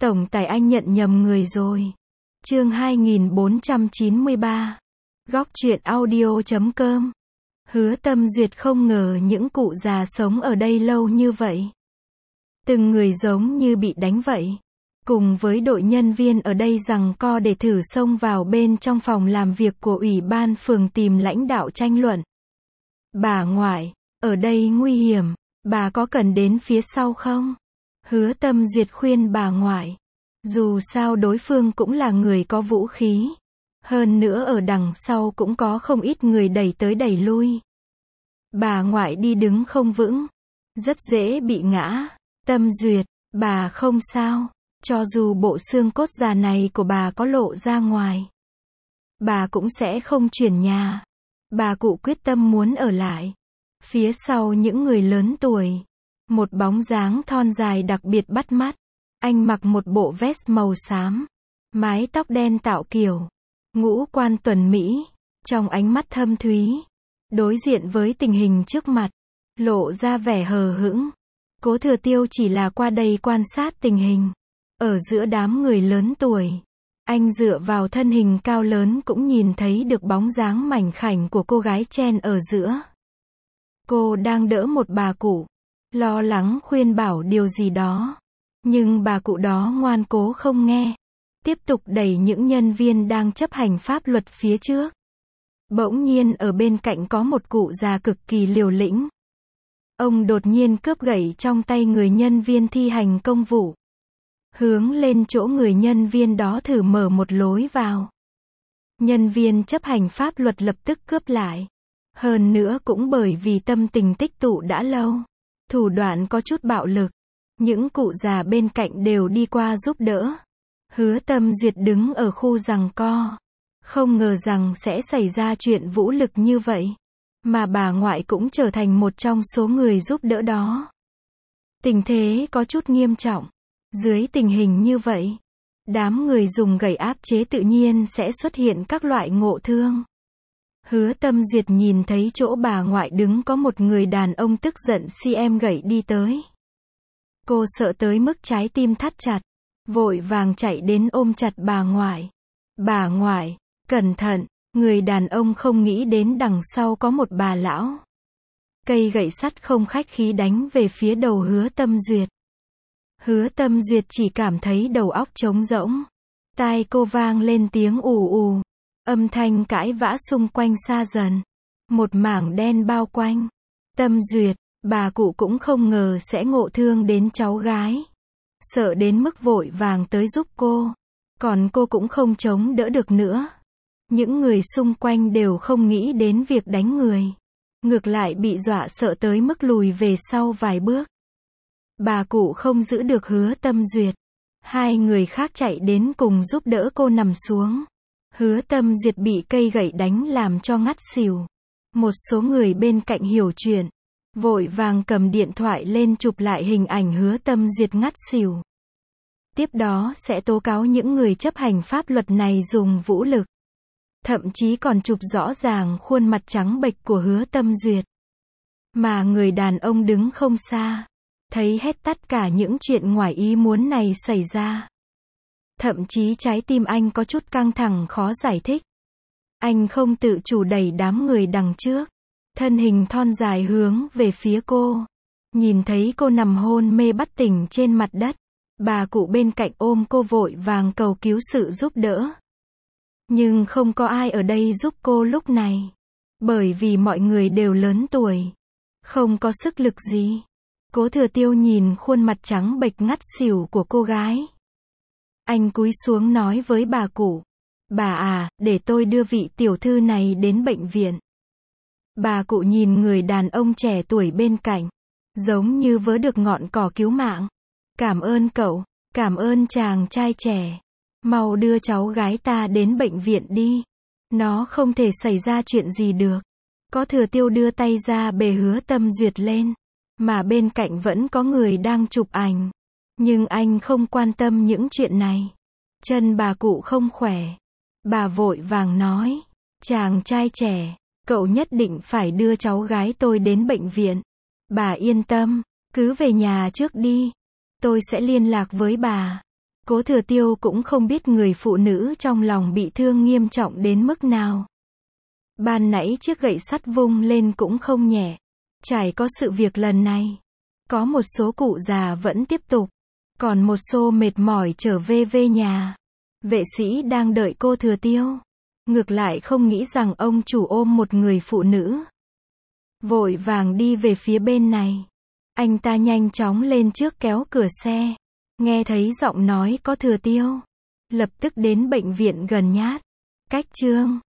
Tổng tài anh nhận nhầm người rồi. Chương 2493. Góc truyện audio.com. Hứa Tâm Duyệt không ngờ những cụ già sống ở đây lâu như vậy. Từng người giống như bị đánh vậy. Cùng với đội nhân viên ở đây giằng co để thử xông vào bên trong phòng làm việc của ủy ban phường tìm lãnh đạo tranh luận. Bà ngoại, ở đây nguy hiểm, bà có cần đến phía sau không? Hứa Tâm Duyệt khuyên bà ngoại. Dù sao đối phương cũng là người có vũ khí. Hơn nữa ở đằng sau cũng có không ít người đẩy tới đẩy lui. Bà ngoại đi đứng không vững. Rất dễ bị ngã. Tâm Duyệt, bà không sao. Cho dù bộ xương cốt già này của bà có lộ ra ngoài, bà cũng sẽ không chuyển nhà. Bà cụ quyết tâm muốn ở lại. Phía sau những người lớn tuổi, một bóng dáng thon dài đặc biệt bắt mắt. Anh mặc một bộ vest màu xám, mái tóc đen tạo kiểu, ngũ quan tuần mỹ, trong ánh mắt thâm thúy, đối diện với tình hình trước mặt, lộ ra vẻ hờ hững. Cố Thừa Tiêu chỉ là qua đây quan sát tình hình. Ở giữa đám người lớn tuổi, anh dựa vào thân hình cao lớn cũng nhìn thấy được bóng dáng mảnh khảnh của cô gái chen ở giữa. Cô đang đỡ một bà cụ, lo lắng khuyên bảo điều gì đó. Nhưng bà cụ đó ngoan cố không nghe, tiếp tục đẩy những nhân viên đang chấp hành pháp luật phía trước. Bỗng nhiên ở bên cạnh có một cụ già cực kỳ liều lĩnh. Ông đột nhiên cướp gậy trong tay người nhân viên thi hành công vụ, hướng lên chỗ người nhân viên đó thử mở một lối vào. Nhân viên chấp hành pháp luật lập tức cướp lại. Hơn nữa cũng bởi vì tâm tình tích tụ đã lâu, thủ đoạn có chút bạo lực. Những cụ già bên cạnh đều đi qua giúp đỡ. Hứa Tâm Duyệt đứng ở khu giằng co. Không ngờ rằng sẽ xảy ra chuyện vũ lực như vậy. Mà bà ngoại cũng trở thành một trong số người giúp đỡ đó. Tình thế có chút nghiêm trọng. Dưới tình hình như vậy, đám người dùng gậy áp chế tự nhiên sẽ xuất hiện các loại ngộ thương. Hứa Tâm Duyệt nhìn thấy chỗ bà ngoại đứng có một người đàn ông tức giận CM gậy đi tới. Cô sợ tới mức trái tim thắt chặt, vội vàng chạy đến ôm chặt bà ngoại. Bà ngoại, cẩn thận, người đàn ông không nghĩ đến đằng sau có một bà lão. Cây gậy sắt không khách khí đánh về phía đầu Hứa Tâm Duyệt. Hứa Tâm Duyệt chỉ cảm thấy đầu óc trống rỗng. Tai cô vang lên tiếng ù ù. Âm thanh cãi vã xung quanh xa dần. Một mảng đen bao quanh. Tâm Duyệt, bà cụ cũng không ngờ sẽ ngộ thương đến cháu gái. Sợ đến mức vội vàng tới giúp cô. Còn cô cũng không chống đỡ được nữa. Những người xung quanh đều không nghĩ đến việc đánh người. Ngược lại bị dọa sợ tới mức lùi về sau vài bước. Bà cụ không giữ được Hứa Tâm Duyệt. Hai người khác chạy đến cùng giúp đỡ cô nằm xuống. Hứa Tâm Duyệt bị cây gậy đánh làm cho ngất xỉu. Một số người bên cạnh hiểu chuyện, vội vàng cầm điện thoại lên chụp lại hình ảnh Hứa Tâm Duyệt ngất xỉu. Tiếp đó sẽ tố cáo những người chấp hành pháp luật này dùng vũ lực. Thậm chí còn chụp rõ ràng khuôn mặt trắng bệch của Hứa Tâm Duyệt. Mà người đàn ông đứng không xa, thấy hết tất cả những chuyện ngoài ý muốn này xảy ra. Thậm chí trái tim anh có chút căng thẳng khó giải thích. Anh không tự chủ đẩy đám người đằng trước. Thân hình thon dài hướng về phía cô. Nhìn thấy cô nằm hôn mê bất tỉnh trên mặt đất. Bà cụ bên cạnh ôm cô vội vàng cầu cứu sự giúp đỡ. Nhưng không có ai ở đây giúp cô lúc này. Bởi vì mọi người đều lớn tuổi. Không có sức lực gì. Cố Thừa Tiêu nhìn khuôn mặt trắng bệch ngất xỉu của cô gái. Anh cúi xuống nói với bà cụ. Bà à, để tôi đưa vị tiểu thư này đến bệnh viện. Bà cụ nhìn người đàn ông trẻ tuổi bên cạnh. Giống như vớ được ngọn cỏ cứu mạng. Cảm ơn cậu, cảm ơn chàng trai trẻ. Mau đưa cháu gái ta đến bệnh viện đi. Nó không thể xảy ra chuyện gì được. Có Thừa Tiêu đưa tay ra bề Hứa Tâm Duyệt lên. Mà bên cạnh vẫn có người đang chụp ảnh. Nhưng anh không quan tâm những chuyện này. Chân bà cụ không khỏe. Bà vội vàng nói. Chàng trai trẻ, cậu nhất định phải đưa cháu gái tôi đến bệnh viện. Bà yên tâm, cứ về nhà trước đi. Tôi sẽ liên lạc với bà. Cố Thừa Tiêu cũng không biết người phụ nữ trong lòng bị thương nghiêm trọng đến mức nào. Ban nãy chiếc gậy sắt vung lên cũng không nhẹ. Trải có sự việc lần này, có một số cụ già vẫn tiếp tục, còn một số mệt mỏi trở về nhà. Vệ sĩ đang đợi cô Thừa Tiêu, ngược lại không nghĩ rằng ông chủ ôm một người phụ nữ, vội vàng đi về phía bên này. Anh ta nhanh chóng lên trước kéo cửa xe, nghe thấy giọng nói có Thừa Tiêu, lập tức đến bệnh viện gần nhát. Cách chương